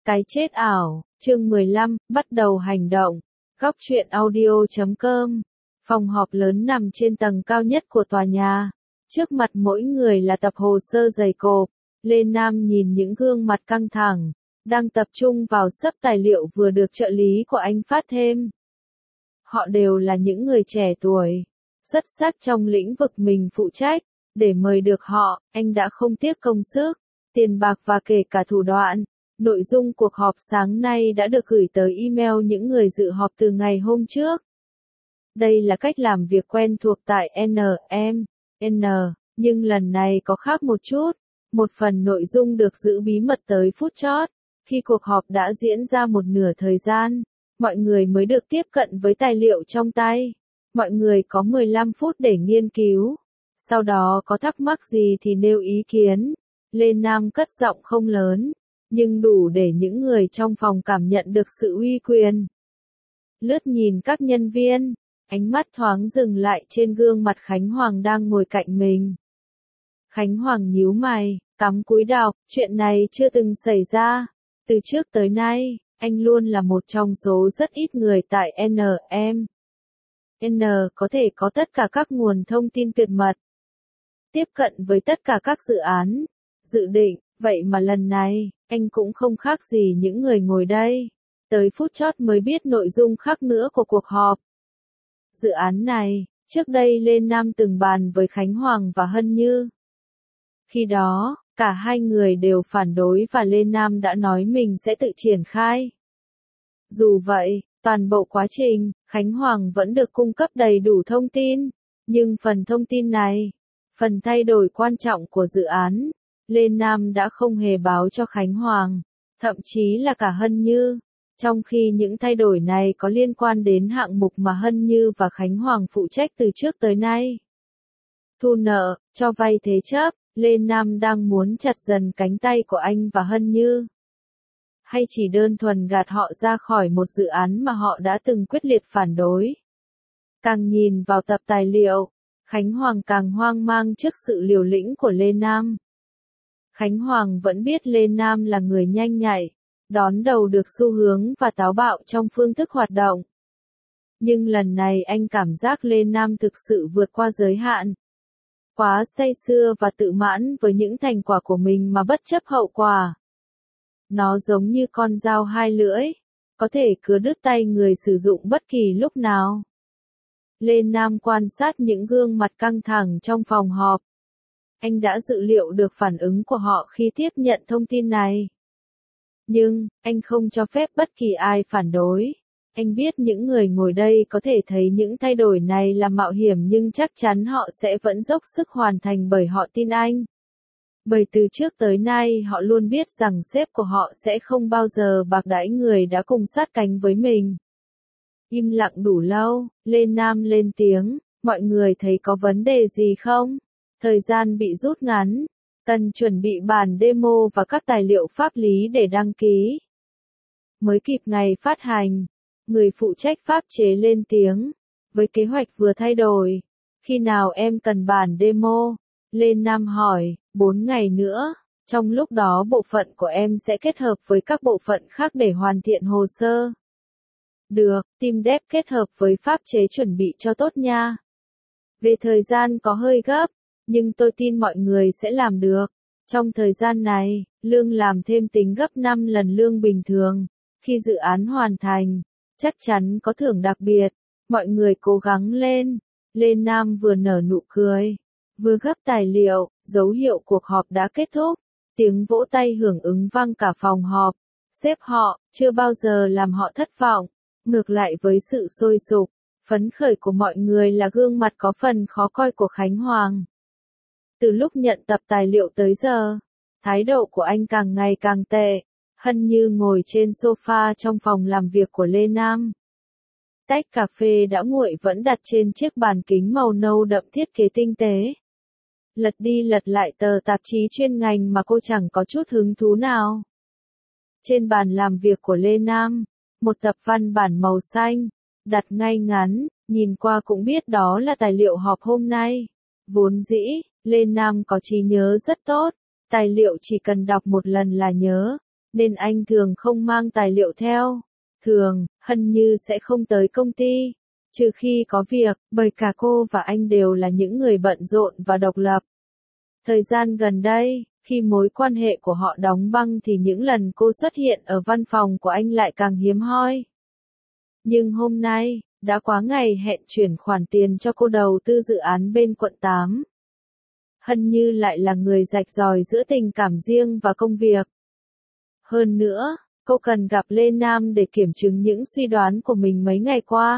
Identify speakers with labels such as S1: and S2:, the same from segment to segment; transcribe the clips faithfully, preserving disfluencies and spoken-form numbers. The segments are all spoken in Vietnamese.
S1: Cái chết ảo, chương mười lăm, bắt đầu hành động. Góc truyện audio chấm com. Phòng họp lớn nằm trên tầng cao nhất của tòa nhà. Trước mặt mỗi người là tập hồ sơ dày cộp. Lê Nam nhìn những gương mặt căng thẳng, đang tập trung vào sấp tài liệu vừa được trợ lý của anh phát thêm. Họ đều là những người trẻ tuổi, xuất sắc trong lĩnh vực mình phụ trách. Để mời được họ, anh đã không tiếc công sức, tiền bạc và kể cả thủ đoạn. Nội dung cuộc họp sáng nay đã được gửi tới email những người dự họp từ ngày hôm trước. Đây là cách làm việc quen thuộc tại en em en, nhưng lần này có khác một chút. Một phần nội dung được giữ bí mật tới phút chót. Khi cuộc họp đã diễn ra một nửa thời gian, mọi người mới được tiếp cận với tài liệu trong tay. Mọi người có mười lăm phút để nghiên cứu. Sau đó có thắc mắc gì thì nêu ý kiến. Lê Nam cất giọng không lớn, nhưng đủ để những người trong phòng cảm nhận được sự uy quyền. Lướt nhìn các nhân viên, ánh mắt thoáng dừng lại trên gương mặt Khánh Hoàng đang ngồi cạnh mình. Khánh Hoàng nhíu mày, cắm cúi đọc, chuyện này chưa từng xảy ra. Từ trước tới nay, anh luôn là một trong số rất ít người tại en em en có thể có tất cả các nguồn thông tin tuyệt mật, tiếp cận với tất cả các dự án, dự định. Vậy mà lần này, anh cũng không khác gì những người ngồi đây. Tới phút chót mới biết nội dung khác nữa của cuộc họp. Dự án này, trước đây Lê Nam từng bàn với Khánh Hoàng và Hân Như. Khi đó, cả hai người đều phản đối và Lê Nam đã nói mình sẽ tự triển khai. Dù vậy, toàn bộ quá trình, Khánh Hoàng vẫn được cung cấp đầy đủ thông tin. Nhưng phần thông tin này, phần thay đổi quan trọng của dự án, Lê Nam đã không hề báo cho Khánh Hoàng, thậm chí là cả Hân Như, trong khi những thay đổi này có liên quan đến hạng mục mà Hân Như và Khánh Hoàng phụ trách từ trước tới nay. Thu nợ, cho vay thế chấp, Lê Nam đang muốn chặt dần cánh tay của anh và Hân Như. Hay chỉ đơn thuần gạt họ ra khỏi một dự án mà họ đã từng quyết liệt phản đối. Càng nhìn vào tập tài liệu, Khánh Hoàng càng hoang mang trước sự liều lĩnh của Lê Nam. Khánh Hoàng vẫn biết Lê Nam là người nhanh nhạy, đón đầu được xu hướng và táo bạo trong phương thức hoạt động. Nhưng lần này anh cảm giác Lê Nam thực sự vượt qua giới hạn. Quá say sưa và tự mãn với những thành quả của mình mà bất chấp hậu quả. Nó giống như con dao hai lưỡi, có thể cứa đứt tay người sử dụng bất kỳ lúc nào. Lê Nam quan sát những gương mặt căng thẳng trong phòng họp. Anh đã dự liệu được phản ứng của họ khi tiếp nhận thông tin này. Nhưng, anh không cho phép bất kỳ ai phản đối. Anh biết những người ngồi đây có thể thấy những thay đổi này là mạo hiểm nhưng chắc chắn họ sẽ vẫn dốc sức hoàn thành bởi họ tin anh. Bởi từ trước tới nay họ luôn biết rằng sếp của họ sẽ không bao giờ bạc đãi người đã cùng sát cánh với mình. Im lặng đủ lâu, Lê Nam lên tiếng, mọi người thấy có vấn đề gì không? Thời gian bị rút ngắn, cần chuẩn bị bản demo và các tài liệu pháp lý để đăng ký. Mới kịp ngày phát hành, người phụ trách pháp chế lên tiếng, với kế hoạch vừa thay đổi, khi nào em cần bản demo? Lê Nam hỏi, bốn ngày nữa, trong lúc đó bộ phận của em sẽ kết hợp với các bộ phận khác để hoàn thiện hồ sơ. Được, team dev kết hợp với pháp chế chuẩn bị cho tốt nha. Về thời gian có hơi gấp, nhưng tôi tin mọi người sẽ làm được. Trong thời gian này, lương làm thêm tính gấp năm lần lương bình thường. Khi dự án hoàn thành, chắc chắn có thưởng đặc biệt. Mọi người cố gắng lên. Lê Nam vừa nở nụ cười, vừa gấp tài liệu, dấu hiệu cuộc họp đã kết thúc. Tiếng vỗ tay hưởng ứng vang cả phòng họp. Sếp họ, chưa bao giờ làm họ thất vọng. Ngược lại với sự sôi sục, phấn khởi của mọi người là gương mặt có phần khó coi của Khánh Hoàng. Từ lúc nhận tập tài liệu tới giờ, thái độ của anh càng ngày càng tệ. Hân Như ngồi trên sofa trong phòng làm việc của Lê Nam. Tách cà phê đã nguội vẫn đặt trên chiếc bàn kính màu nâu đậm thiết kế tinh tế. Lật đi lật lại tờ tạp chí chuyên ngành mà cô chẳng có chút hứng thú nào. Trên bàn làm việc của Lê Nam, một tập văn bản màu xanh, đặt ngay ngắn, nhìn qua cũng biết đó là tài liệu họp hôm nay. Vốn dĩ, Lê Nam có trí nhớ rất tốt, tài liệu chỉ cần đọc một lần là nhớ, nên anh thường không mang tài liệu theo. Thường, Hân Như sẽ không tới công ty, trừ khi có việc, bởi cả cô và anh đều là những người bận rộn và độc lập. Thời gian gần đây, khi mối quan hệ của họ đóng băng thì những lần cô xuất hiện ở văn phòng của anh lại càng hiếm hoi. Nhưng hôm nay, đã quá ngày hẹn chuyển khoản tiền cho cô đầu tư dự án bên quận tám. Hân Như lại là người rạch ròi giữa tình cảm riêng và công việc. Hơn nữa, cô cần gặp Lê Nam để kiểm chứng những suy đoán của mình mấy ngày qua.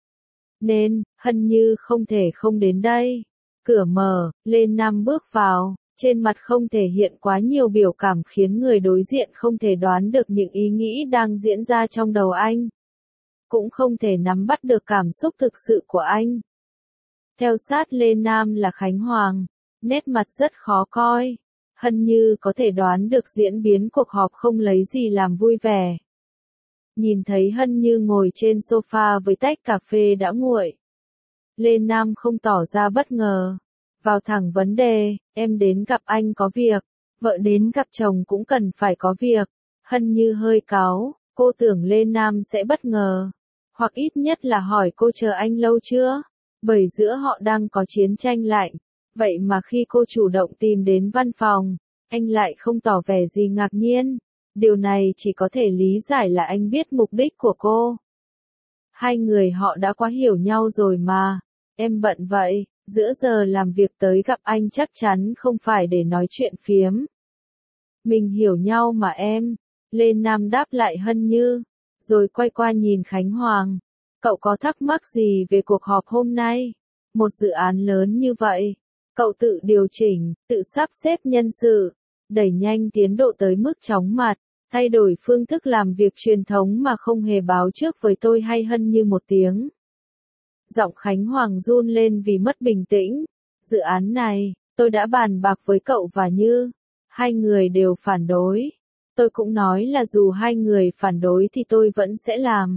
S1: Nên, Hân Như không thể không đến đây. Cửa mở, Lê Nam bước vào, trên mặt không thể hiện quá nhiều biểu cảm khiến người đối diện không thể đoán được những ý nghĩ đang diễn ra trong đầu anh. Cũng không thể nắm bắt được cảm xúc thực sự của anh. Theo sát Lê Nam là Khánh Hoàng, nét mặt rất khó coi. Hân Như có thể đoán được diễn biến cuộc họp không lấy gì làm vui vẻ. Nhìn thấy Hân Như ngồi trên sofa với tách cà phê đã nguội, Lê Nam không tỏ ra bất ngờ. Vào thẳng vấn đề, em đến gặp anh có việc, vợ đến gặp chồng cũng cần phải có việc. Hân Như hơi cáu, cô tưởng Lê Nam sẽ bất ngờ, hoặc ít nhất là hỏi cô chờ anh lâu chưa, bởi giữa họ đang có chiến tranh lạnh. Vậy mà khi cô chủ động tìm đến văn phòng, anh lại không tỏ vẻ gì ngạc nhiên. Điều này chỉ có thể lý giải là anh biết mục đích của cô. Hai người họ đã quá hiểu nhau rồi mà. Em bận vậy, giữa giờ làm việc tới gặp anh chắc chắn không phải để nói chuyện phiếm. Mình hiểu nhau mà em. Lê Nam đáp lại Hân Như, rồi quay qua nhìn Khánh Hoàng. Cậu có thắc mắc gì về cuộc họp hôm nay? Một dự án lớn như vậy, cậu tự điều chỉnh, tự sắp xếp nhân sự, đẩy nhanh tiến độ tới mức chóng mặt, thay đổi phương thức làm việc truyền thống mà không hề báo trước với tôi hay Hân Như một tiếng. Giọng Khánh Hoàng run lên vì mất bình tĩnh. Dự án này, tôi đã bàn bạc với cậu và Như. Hai người đều phản đối. Tôi cũng nói là dù hai người phản đối thì tôi vẫn sẽ làm.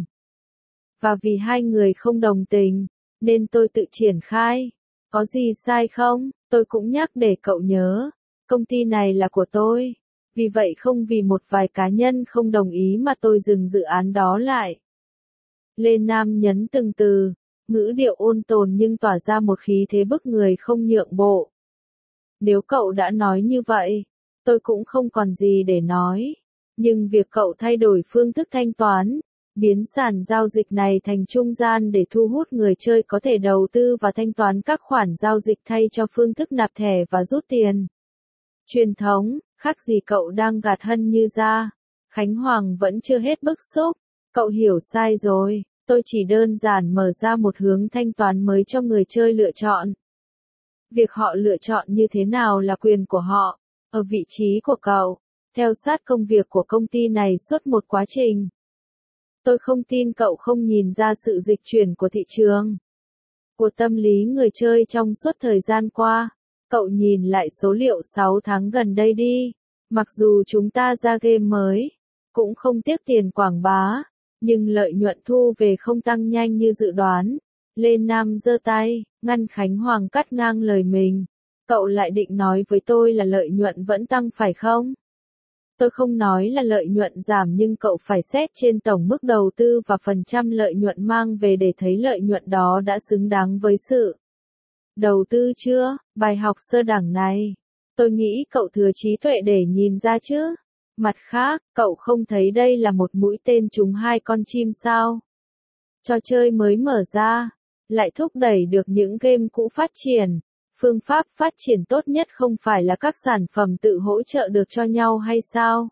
S1: Và vì hai người không đồng tình, nên tôi tự triển khai. Có gì sai không? Tôi cũng nhắc để cậu nhớ. Công ty này là của tôi. Vì vậy không vì một vài cá nhân không đồng ý mà tôi dừng dự án đó lại. Lê Nam nhấn từng từ, ngữ điệu ôn tồn nhưng tỏa ra một khí thế bức người không nhượng bộ. Nếu cậu đã nói như vậy, tôi cũng không còn gì để nói. Nhưng việc cậu thay đổi phương thức thanh toán, biến sàn giao dịch này thành trung gian để thu hút người chơi có thể đầu tư và thanh toán các khoản giao dịch thay cho phương thức nạp thẻ và rút tiền truyền thống, khác gì cậu đang gạt Hân Như ra. Khánh Hoàng vẫn chưa hết bức xúc. Cậu hiểu sai rồi, tôi chỉ đơn giản mở ra một hướng thanh toán mới cho người chơi lựa chọn. Việc họ lựa chọn như thế nào là quyền của họ. Ở vị trí của cậu, theo sát công việc của công ty này suốt một quá trình. Tôi không tin cậu không nhìn ra sự dịch chuyển của thị trường, của tâm lý người chơi trong suốt thời gian qua. Cậu nhìn lại số liệu sáu tháng gần đây đi. Mặc dù chúng ta ra game mới, cũng không tiếc tiền quảng bá, nhưng lợi nhuận thu về không tăng nhanh như dự đoán. Lê Nam giơ tay, ngăn Khánh Hoàng cắt ngang lời mình. Cậu lại định nói với tôi là lợi nhuận vẫn tăng phải không? Tôi không nói là lợi nhuận giảm nhưng cậu phải xét trên tổng mức đầu tư và phần trăm lợi nhuận mang về để thấy lợi nhuận đó đã xứng đáng với sự đầu tư chưa. Bài học sơ đẳng này, tôi nghĩ cậu thừa trí tuệ để nhìn ra chứ. Mặt khác, cậu không thấy đây là một mũi tên trúng hai con chim sao? Trò chơi mới mở ra, lại thúc đẩy được những game cũ phát triển. Phương pháp phát triển tốt nhất không phải là các sản phẩm tự hỗ trợ được cho nhau hay sao?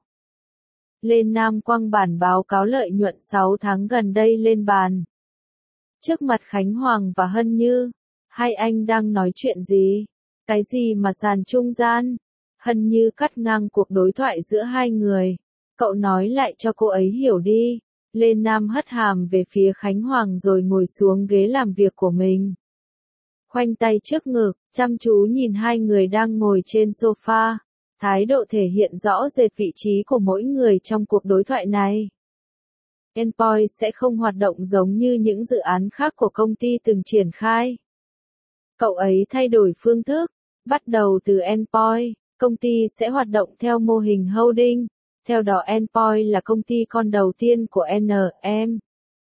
S1: Lê Nam quăng bản báo cáo lợi nhuận sáu tháng gần đây lên bàn. Trước mặt Khánh Hoàng và Hân Như, hai anh đang nói chuyện gì? Cái gì mà sàn trung gian? Hân Như cắt ngang cuộc đối thoại giữa hai người. Cậu nói lại cho cô ấy hiểu đi. Lê Nam hất hàm về phía Khánh Hoàng rồi ngồi xuống ghế làm việc của mình. Khoanh tay trước ngực, chăm chú nhìn hai người đang ngồi trên sofa. Thái độ thể hiện rõ rệt vị trí của mỗi người trong cuộc đối thoại này. Endpoint sẽ không hoạt động giống như những dự án khác của công ty từng triển khai. Cậu ấy thay đổi phương thức. Bắt đầu từ Endpoint, công ty sẽ hoạt động theo mô hình holding. Theo đó Endpoint là công ty con đầu tiên của en em.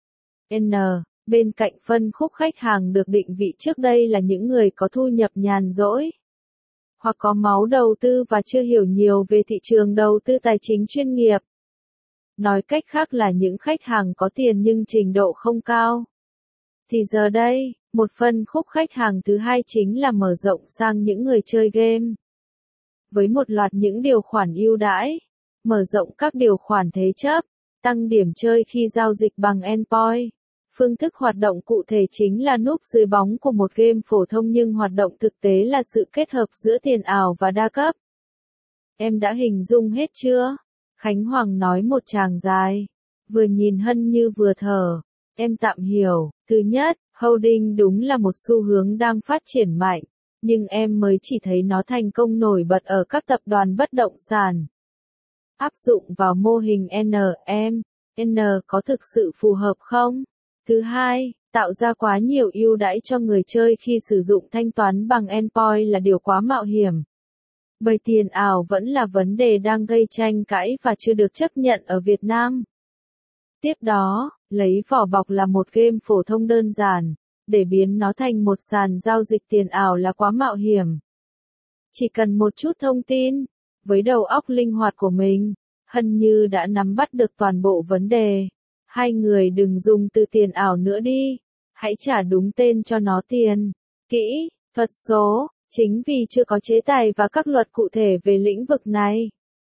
S1: N. Bên cạnh phân khúc khách hàng được định vị trước đây là những người có thu nhập nhàn rỗi, hoặc có máu đầu tư và chưa hiểu nhiều về thị trường đầu tư tài chính chuyên nghiệp. Nói cách khác là những khách hàng có tiền nhưng trình độ không cao. Thì giờ đây, một phân khúc khách hàng thứ hai chính là mở rộng sang những người chơi game. Với một loạt những điều khoản ưu đãi, mở rộng các điều khoản thế chấp, tăng điểm chơi khi giao dịch bằng Endpoint. Phương thức hoạt động cụ thể chính là núp dưới bóng của một game phổ thông nhưng hoạt động thực tế là sự kết hợp giữa tiền ảo và đa cấp. Em đã hình dung hết chưa? Khánh Hoàng nói một tràng dài. Vừa nhìn Hân Như vừa thở. Em tạm hiểu. Thứ nhất, holding đúng là một xu hướng đang phát triển mạnh. Nhưng em mới chỉ thấy nó thành công nổi bật ở các tập đoàn bất động sản. Áp dụng vào mô hình en em, N có thực sự phù hợp không? Thứ hai, tạo ra quá nhiều ưu đãi cho người chơi khi sử dụng thanh toán bằng Endpoint là điều quá mạo hiểm. Bởi tiền ảo vẫn là vấn đề đang gây tranh cãi và chưa được chấp nhận ở Việt Nam. Tiếp đó, lấy vỏ bọc là một game phổ thông đơn giản, để biến nó thành một sàn giao dịch tiền ảo là quá mạo hiểm. Chỉ cần một chút thông tin, với đầu óc linh hoạt của mình, Hân Như đã nắm bắt được toàn bộ vấn đề. Hai người đừng dùng từ tiền ảo nữa đi, hãy trả đúng tên cho nó tiền, kỹ, thuật số, chính vì chưa có chế tài và các luật cụ thể về lĩnh vực này.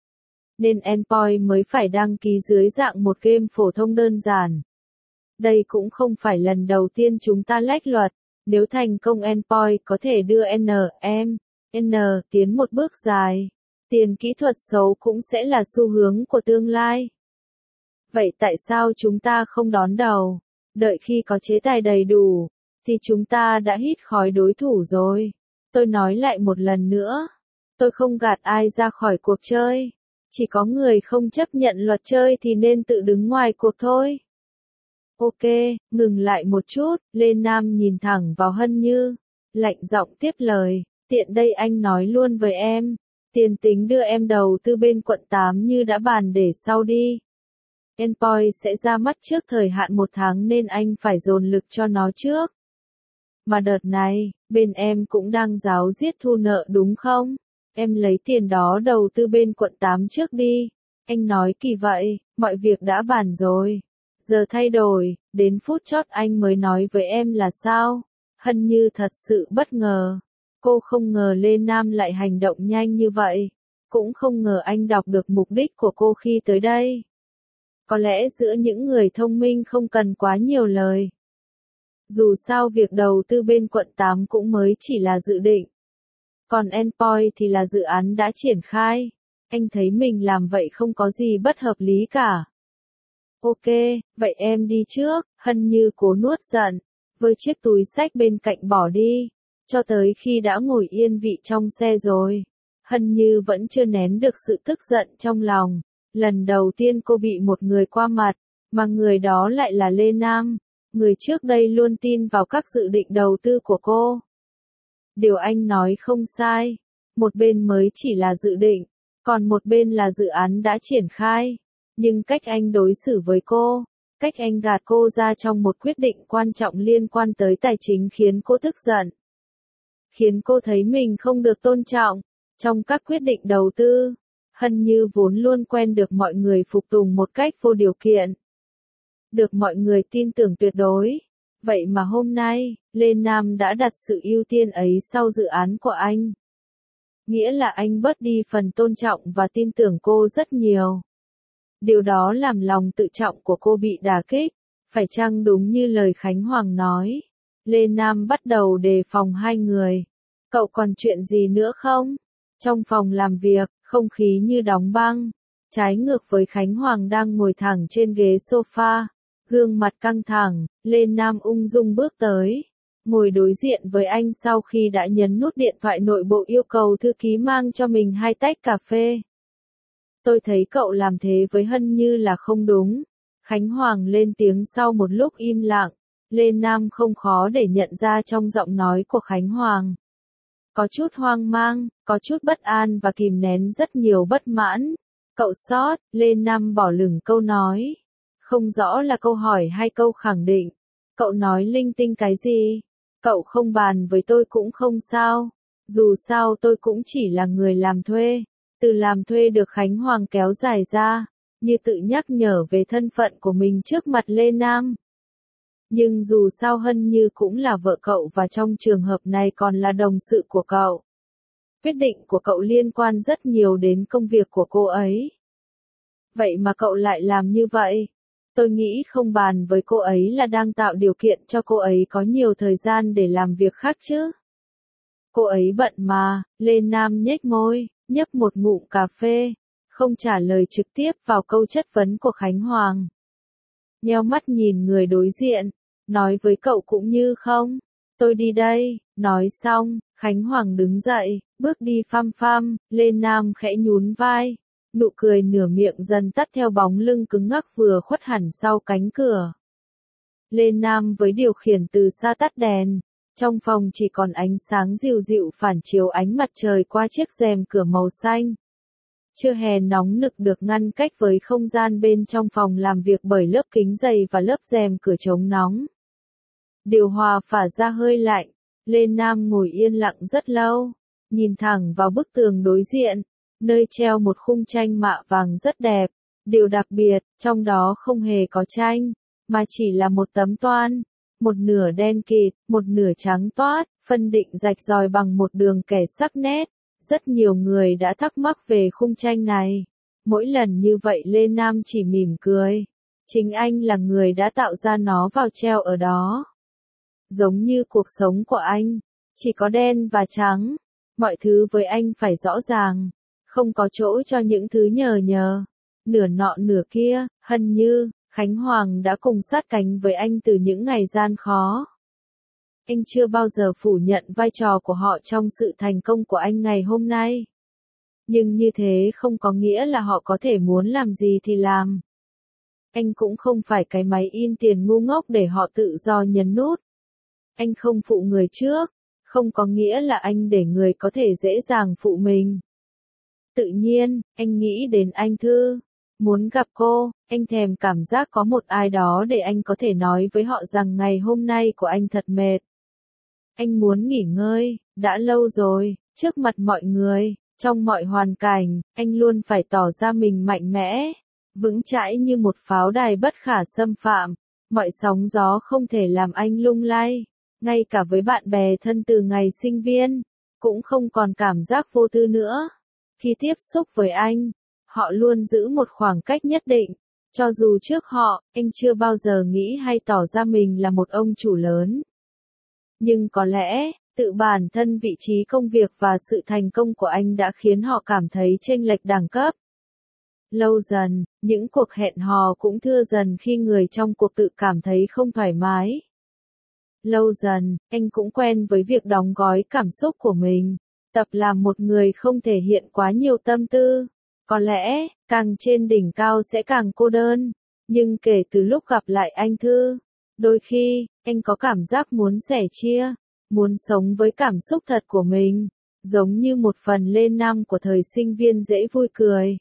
S1: Nên Endpoint mới phải đăng ký dưới dạng một game phổ thông đơn giản. Đây cũng không phải lần đầu tiên chúng ta lách luật, nếu thành công Endpoint có thể đưa en em, N tiến một bước dài. Tiền kỹ thuật số cũng sẽ là xu hướng của tương lai. Vậy tại sao chúng ta không đón đầu? Đợi khi có chế tài đầy đủ, thì chúng ta đã hít khói đối thủ rồi. Tôi nói lại một lần nữa. Tôi không gạt ai ra khỏi cuộc chơi. Chỉ có người không chấp nhận luật chơi thì nên tự đứng ngoài cuộc thôi. Ok, ngừng lại một chút, Lê Nam nhìn thẳng vào Hân Như. Lạnh giọng tiếp lời, tiện đây anh nói luôn với em. Tiền tính đưa em đầu tư bên quận tám như đã bàn để sau đi. Endpoint sẽ ra mắt trước thời hạn một tháng nên anh phải dồn lực cho nó trước. Mà đợt này, bên em cũng đang ráo riết thu nợ đúng không? Em lấy tiền đó đầu tư bên quận tám trước đi. Anh nói kỳ vậy, mọi việc đã bàn rồi. Giờ thay đổi, đến phút chót anh mới nói với em là sao? Hân Như thật sự bất ngờ. Cô không ngờ Lê Nam lại hành động nhanh như vậy. Cũng không ngờ anh đọc được mục đích của cô khi tới đây. Có lẽ giữa những người thông minh không cần quá nhiều lời. Dù sao việc đầu tư bên quận tám cũng mới chỉ là dự định. Còn Endpoint thì là dự án đã triển khai. Anh thấy mình làm vậy không có gì bất hợp lý cả. Ok, vậy em đi trước, Hân Như cố nuốt giận. Với chiếc túi xách bên cạnh bỏ đi. Cho tới khi đã ngồi yên vị trong xe rồi. Hân Như vẫn chưa nén được sự tức giận trong lòng. Lần đầu tiên cô bị một người qua mặt, mà người đó lại là Lê Nam, người trước đây luôn tin vào các dự định đầu tư của cô. Điều anh nói không sai, một bên mới chỉ là dự định, còn một bên là dự án đã triển khai. Nhưng cách anh đối xử với cô, cách anh gạt cô ra trong một quyết định quan trọng liên quan tới tài chính khiến cô tức giận. Khiến cô thấy mình không được tôn trọng trong các quyết định đầu tư. Hân Như vốn luôn quen được mọi người phục tùng một cách vô điều kiện. Được mọi người tin tưởng tuyệt đối. Vậy mà hôm nay, Lê Nam đã đặt sự ưu tiên ấy sau dự án của anh. Nghĩa là anh bớt đi phần tôn trọng và tin tưởng cô rất nhiều. Điều đó làm lòng tự trọng của cô bị đả kích. Phải chăng đúng như lời Khánh Hoàng nói? Lê Nam bắt đầu đề phòng hai người. Cậu còn chuyện gì nữa không? Trong phòng làm việc, không khí như đóng băng. Trái ngược với Khánh Hoàng đang ngồi thẳng trên ghế sofa. Gương mặt căng thẳng, Lê Nam ung dung bước tới. Ngồi đối diện với anh sau khi đã nhấn nút điện thoại nội bộ yêu cầu thư ký mang cho mình hai tách cà phê. Tôi thấy cậu làm thế với Hân Như là không đúng. Khánh Hoàng lên tiếng sau một lúc im lặng. Lê Nam không khó để nhận ra trong giọng nói của Khánh Hoàng. Có chút hoang mang, có chút bất an và kìm nén rất nhiều bất mãn. Cậu sót, Lê Nam bỏ lửng câu nói. Không rõ là câu hỏi hay câu khẳng định. Cậu nói linh tinh cái gì? Cậu không bàn với tôi cũng không sao. Dù sao tôi cũng chỉ là người làm thuê. Từ làm thuê được Khánh Hoàng kéo dài ra, như tự nhắc nhở về thân phận của mình trước mặt Lê Nam. Nhưng dù sao Hân Như cũng là vợ cậu và trong trường hợp này còn là đồng sự của cậu. Quyết định của cậu liên quan rất nhiều đến công việc của cô ấy. Vậy mà cậu lại làm như vậy. Tôi nghĩ không bàn với cô ấy là đang tạo điều kiện cho cô ấy có nhiều thời gian để làm việc khác chứ. Cô ấy bận mà, Lê Nam nhếch môi, nhấp một ngụm cà phê, không trả lời trực tiếp vào câu chất vấn của Khánh Hoàng. Nheo mắt nhìn người đối diện, nói với cậu cũng như không. Tôi đi đây, nói xong, Khánh Hoàng đứng dậy, bước đi phăm phăm, Lê Nam khẽ nhún vai. Nụ cười nửa miệng dần tắt theo bóng lưng cứng ngắc vừa khuất hẳn sau cánh cửa. Lê Nam với điều khiển từ xa tắt đèn. Trong phòng chỉ còn ánh sáng dịu dịu phản chiếu ánh mặt trời qua chiếc rèm cửa màu xanh. Trưa hè nóng nực được ngăn cách với không gian bên trong phòng làm việc bởi lớp kính dày và lớp rèm cửa chống nóng. Điều hòa phả ra hơi lạnh. Lê Nam ngồi yên lặng rất lâu, nhìn thẳng vào bức tường đối diện, nơi treo một khung tranh mạ vàng rất đẹp. Điều đặc biệt, trong đó không hề có tranh, mà chỉ là một tấm toan. Một nửa đen kịt, một nửa trắng toát, phân định rạch ròi bằng một đường kẻ sắc nét. Rất nhiều người đã thắc mắc về khung tranh này. Mỗi lần như vậy Lê Nam chỉ mỉm cười. Chính anh là người đã tạo ra nó vào treo ở đó. Giống như cuộc sống của anh, chỉ có đen và trắng. Mọi thứ với anh phải rõ ràng. Không có chỗ cho những thứ nhờ nhờ. Nửa nọ nửa kia, Hân Như, Khánh Hoàng đã cùng sát cánh với anh từ những ngày gian khó. Anh chưa bao giờ phủ nhận vai trò của họ trong sự thành công của anh ngày hôm nay. Nhưng như thế không có nghĩa là họ có thể muốn làm gì thì làm. Anh cũng không phải cái máy in tiền ngu ngốc để họ tự do nhấn nút. Anh không phụ người trước, không có nghĩa là anh để người có thể dễ dàng phụ mình. Tự nhiên, anh nghĩ đến anh Thư. Muốn gặp cô, anh thèm cảm giác có một ai đó để anh có thể nói với họ rằng ngày hôm nay của anh thật mệt. Anh muốn nghỉ ngơi, đã lâu rồi, trước mặt mọi người, trong mọi hoàn cảnh, anh luôn phải tỏ ra mình mạnh mẽ, vững chãi như một pháo đài bất khả xâm phạm. Mọi sóng gió không thể làm anh lung lay, ngay cả với bạn bè thân từ ngày sinh viên, cũng không còn cảm giác vô tư nữa. Khi tiếp xúc với anh, họ luôn giữ một khoảng cách nhất định. Cho dù trước họ, anh chưa bao giờ nghĩ hay tỏ ra mình là một ông chủ lớn. Nhưng có lẽ, tự bản thân vị trí công việc và sự thành công của anh đã khiến họ cảm thấy chênh lệch đẳng cấp. Lâu dần, những cuộc hẹn hò cũng thưa dần khi người trong cuộc tự cảm thấy không thoải mái. Lâu dần, anh cũng quen với việc đóng gói cảm xúc của mình, tập làm một người không thể hiện quá nhiều tâm tư. Có lẽ, càng trên đỉnh cao sẽ càng cô đơn. Nhưng kể từ lúc gặp lại anh Thư, đôi khi, anh có cảm giác muốn sẻ chia, muốn sống với cảm xúc thật của mình, giống như một phần Lê Nam của thời sinh viên dễ vui cười,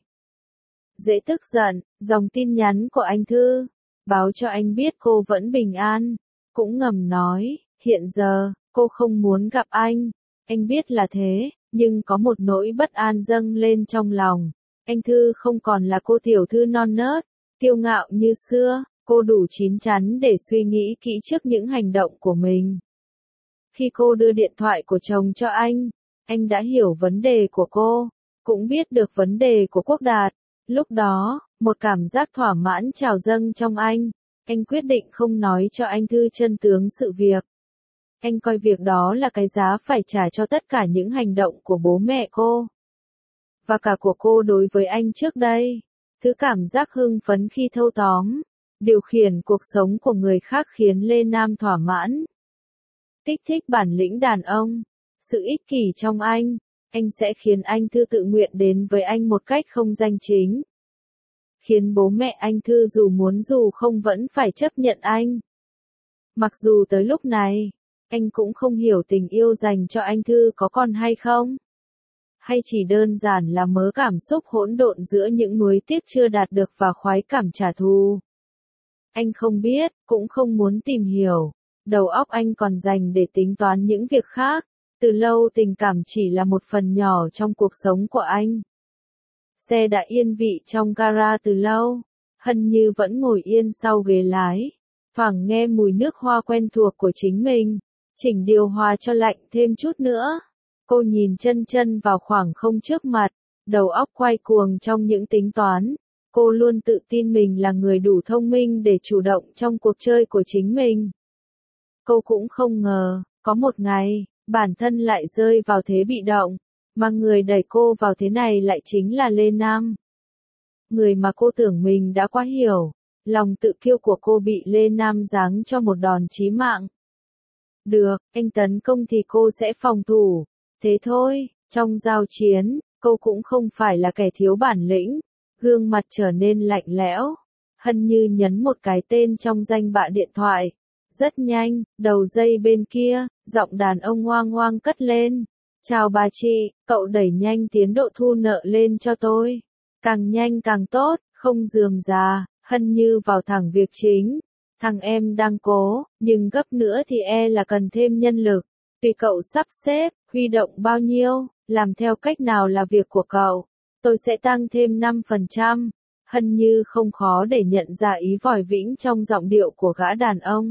S1: dễ tức giận. Dòng tin nhắn của anh Thư, báo cho anh biết cô vẫn bình an, cũng ngầm nói, hiện giờ, cô không muốn gặp anh. Anh biết là thế, nhưng có một nỗi bất an dâng lên trong lòng. Anh Thư không còn là cô tiểu thư non nớt, kiêu ngạo như xưa, cô đủ chín chắn để suy nghĩ kỹ trước những hành động của mình. Khi cô đưa điện thoại của chồng cho anh, anh đã hiểu vấn đề của cô, cũng biết được vấn đề của Quốc Đạt. Lúc đó, một cảm giác thỏa mãn trào dâng trong anh, anh quyết định không nói cho anh Thư chân tướng sự việc. Anh coi việc đó là cái giá phải trả cho tất cả những hành động của bố mẹ cô. Và cả của cô đối với anh trước đây. Thứ cảm giác hưng phấn khi thâu tóm, điều khiển cuộc sống của người khác khiến Lê Nam thỏa mãn. Kích thích bản lĩnh đàn ông, sự ích kỷ trong anh, anh sẽ khiến anh Thư tự nguyện đến với anh một cách không danh chính. Khiến bố mẹ anh Thư dù muốn dù không vẫn phải chấp nhận anh. Mặc dù tới lúc này, anh cũng không hiểu tình yêu dành cho anh Thư có còn hay không. hay chỉ đơn giản là mớ cảm xúc hỗn độn giữa những nuối tiếc chưa đạt được và khoái cảm trả thù? Anh không biết, cũng không muốn tìm hiểu. Đầu óc anh còn dành để tính toán những việc khác. Từ lâu tình cảm chỉ là một phần nhỏ trong cuộc sống của anh. Xe đã yên vị trong gara từ lâu. Hân Như vẫn ngồi yên sau ghế lái. Thoảng nghe mùi nước hoa quen thuộc của chính mình. Chỉnh điều hòa cho lạnh thêm chút nữa. Cô nhìn chân chân vào khoảng không trước mặt. Đầu óc quay cuồng trong những tính toán. Cô luôn tự tin mình là người đủ thông minh để chủ động trong cuộc chơi của chính mình. Cô cũng không ngờ, có một ngày, bản thân lại rơi vào thế bị động, mà người đẩy cô vào thế này lại chính là Lê Nam. Người mà cô tưởng mình đã quá hiểu, lòng tự kiêu của cô bị Lê Nam giáng cho một đòn chí mạng. Được, anh tấn công thì cô sẽ phòng thủ, thế thôi, trong giao chiến, cô cũng không phải là kẻ thiếu bản lĩnh. Gương mặt trở nên lạnh lẽo. Hân Như nhấn một cái tên trong danh bạ điện thoại. Rất nhanh, đầu dây bên kia, giọng đàn ông ngoang ngoang cất lên. Chào bà chị, cậu đẩy nhanh tiến độ thu nợ lên cho tôi. Càng nhanh càng tốt, không rườm rà. Hân Như vào thẳng việc chính. Thằng em đang cố, nhưng gấp nữa thì e là cần thêm nhân lực. Tùy cậu sắp xếp, huy động bao nhiêu, làm theo cách nào là việc của cậu. Tôi sẽ tăng thêm năm phần trăm. Hân Như không khó để nhận ra ý vòi vĩnh trong giọng điệu của gã đàn ông.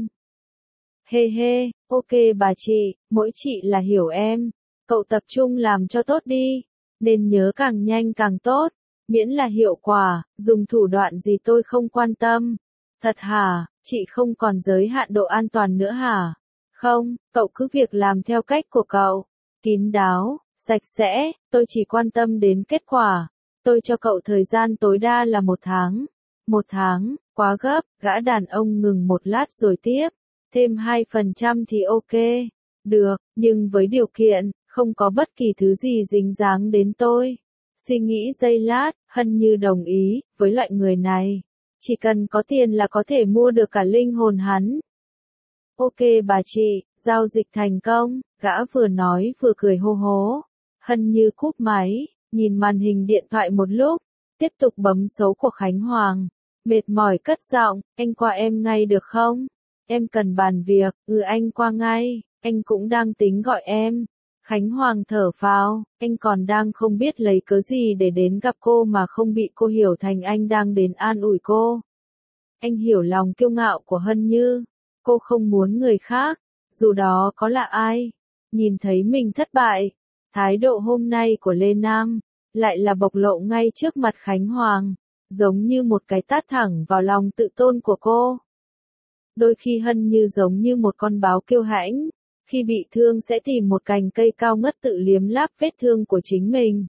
S1: Hê hê, ok bà chị, mỗi chị là hiểu em. Cậu tập trung làm cho tốt đi. Nên nhớ càng nhanh càng tốt. Miễn là hiệu quả, dùng thủ đoạn gì tôi không quan tâm. Thật hả, chị không còn giới hạn độ an toàn nữa hả? Không, cậu cứ việc làm theo cách của cậu. Kín đáo. Sạch sẽ, tôi chỉ quan tâm đến kết quả. Tôi cho cậu thời gian tối đa là một tháng. Một tháng, quá gấp, gã đàn ông ngừng một lát rồi tiếp. Thêm hai phần trăm thì ok. Được, nhưng với điều kiện, không có bất kỳ thứ gì dính dáng đến tôi. Suy nghĩ giây lát, Hân Như đồng ý, với loại người này. Chỉ cần có tiền là có thể mua được cả linh hồn hắn. Ok bà chị, giao dịch thành công, gã vừa nói vừa cười hô hố. Hân Như cúp máy, nhìn màn hình điện thoại một lúc, tiếp tục bấm số của Khánh Hoàng. Mệt mỏi cất giọng, anh qua em ngay được không? Em cần bàn việc, ừ anh qua ngay, anh cũng đang tính gọi em. Khánh Hoàng thở phào, anh còn đang không biết lấy cớ gì để đến gặp cô mà không bị cô hiểu thành anh đang đến an ủi cô. Anh hiểu lòng kiêu ngạo của Hân Như, cô không muốn người khác, dù đó có là ai, nhìn thấy mình thất bại. Thái độ hôm nay của Lê Nam, lại là bộc lộ ngay trước mặt Khánh Hoàng, giống như một cái tát thẳng vào lòng tự tôn của cô. Đôi khi Hân Như giống như một con báo kiêu hãnh, khi bị thương sẽ tìm một cành cây cao ngất tự liếm láp vết thương của chính mình.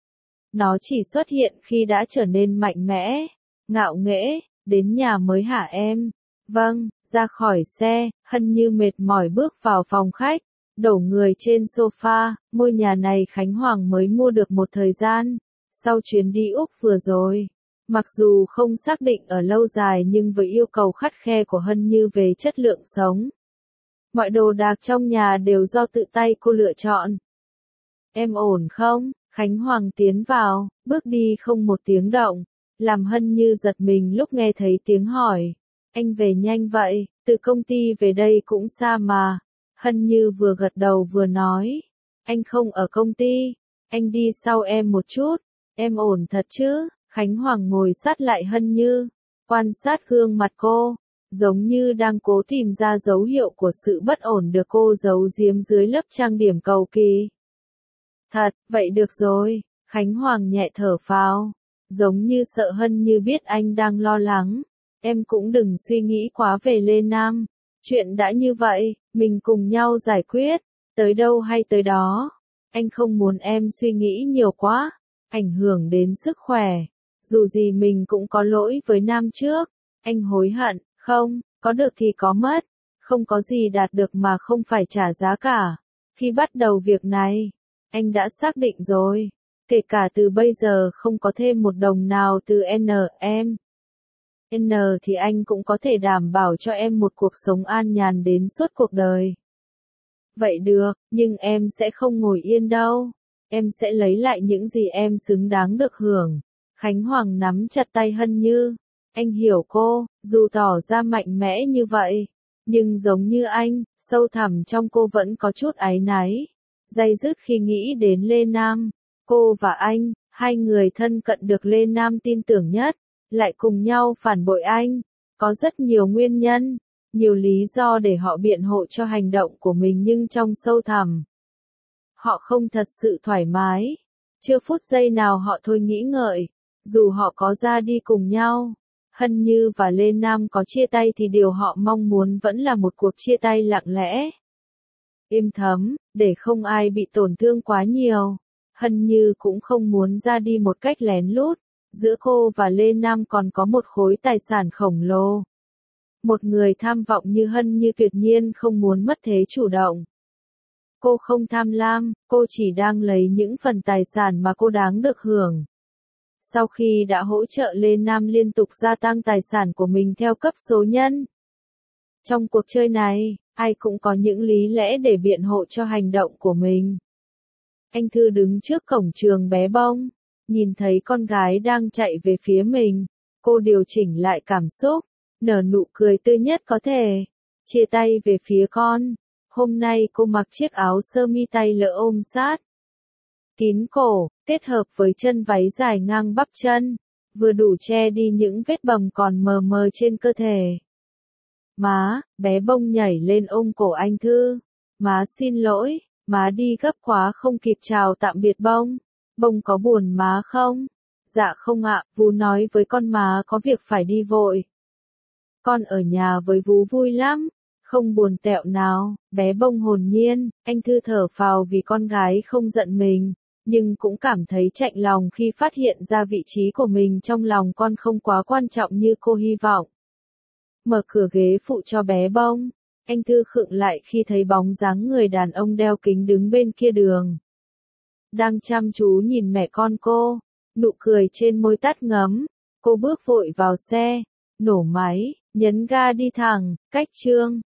S1: Nó chỉ xuất hiện khi đã trở nên mạnh mẽ, ngạo nghễ, đến nhà mới hả em? Vâng, ra khỏi xe, Hân Như mệt mỏi bước vào phòng khách. Đổ người trên sofa, ngôi nhà này Khánh Hoàng mới mua được một thời gian, sau chuyến đi Úc vừa rồi. Mặc dù không xác định ở lâu dài nhưng với yêu cầu khắt khe của Hân Như về chất lượng sống, mọi đồ đạc trong nhà đều do tự tay cô lựa chọn. Em ổn không? Khánh Hoàng tiến vào, bước đi không một tiếng động, làm Hân Như giật mình lúc nghe thấy tiếng hỏi. Anh về nhanh vậy, từ công ty về đây cũng xa mà. Hân Như vừa gật đầu vừa nói. Anh không ở công ty, anh đi sau em một chút. Em ổn thật chứ? Khánh Hoàng ngồi sát lại Hân Như, quan sát gương mặt cô, giống như đang cố tìm ra dấu hiệu của sự bất ổn được cô giấu giếm dưới lớp trang điểm cầu kỳ. Thật, vậy được rồi, Khánh Hoàng nhẹ thở phào, giống như sợ Hân Như biết anh đang lo lắng. Em cũng đừng suy nghĩ quá về Lê Nam, chuyện đã như vậy, mình cùng nhau giải quyết, tới đâu hay tới đó. Anh không muốn em suy nghĩ nhiều quá, ảnh hưởng đến sức khỏe. Dù gì mình cũng có lỗi với Nam trước, anh hối hận, không, có được thì có mất, không có gì đạt được mà không phải trả giá cả. Khi bắt đầu việc này, anh đã xác định rồi, kể cả từ bây giờ không có thêm một đồng nào từ N em. N thì anh cũng có thể đảm bảo cho em một cuộc sống an nhàn đến suốt cuộc đời. Vậy được, nhưng em sẽ không ngồi yên đâu. em sẽ lấy lại những gì em xứng đáng được hưởng. Khánh Hoàng nắm chặt tay Hân Như. Anh hiểu cô, dù tỏ ra mạnh mẽ như vậy, nhưng giống như anh, sâu thẳm trong cô vẫn có chút áy náy, day dứt khi nghĩ đến Lê Nam. Cô và anh, hai người thân cận được Lê Nam tin tưởng nhất, lại cùng nhau phản bội anh. Có rất nhiều nguyên nhân, nhiều lý do để họ biện hộ cho hành động của mình, nhưng trong sâu thẳm, họ không thật sự thoải mái. Chưa phút giây nào họ thôi nghĩ ngợi, dù họ có ra đi cùng nhau, Hân Như và Lê Nam có chia tay thì điều họ mong muốn vẫn là một cuộc chia tay lặng lẽ, êm thấm, để không ai bị tổn thương quá nhiều. Hân Như cũng không muốn ra đi một cách lén lút. Giữa cô và Lê Nam còn có một khối tài sản khổng lồ. Một người tham vọng như Hân Như tuyệt nhiên không muốn mất thế chủ động. Cô không tham lam, cô chỉ đang lấy những phần tài sản mà cô đáng được hưởng. Sau khi đã hỗ trợ Lê Nam liên tục gia tăng tài sản của mình theo cấp số nhân. Trong cuộc chơi này, ai cũng có những lý lẽ để biện hộ cho hành động của mình. Anh Thư đứng trước cổng trường Bé Bông, nhìn thấy con gái đang chạy về phía mình. Cô điều chỉnh lại cảm xúc, nở nụ cười tươi nhất có thể, chia tay về phía con. Hôm nay cô mặc chiếc áo sơ mi tay lỡ ôm sát, kín cổ, kết hợp với chân váy dài ngang bắp chân, vừa đủ che đi những vết bầm còn mờ mờ trên cơ thể. Má, Bé Bông nhảy lên ôm cổ anh Thư. Má xin lỗi, má đi gấp quá không kịp chào tạm biệt Bông. Bông có buồn má không? Dạ không ạ, Vú nói với con má có việc phải đi vội. Con ở nhà với Vú vui lắm, không buồn tẹo nào. Bé Bông hồn nhiên, anh Thư thở phào vì con gái không giận mình, nhưng cũng cảm thấy chạnh lòng khi phát hiện ra vị trí của mình trong lòng con không quá quan trọng như cô hy vọng. Mở cửa ghế phụ cho Bé Bông, anh Thư khựng lại khi thấy bóng dáng người đàn ông đeo kính đứng bên kia đường. Đang chăm chú nhìn mẹ con cô, nụ cười trên môi tắt ngấm. Cô bước vội vào xe, nổ máy, nhấn ga đi thẳng, cách Trương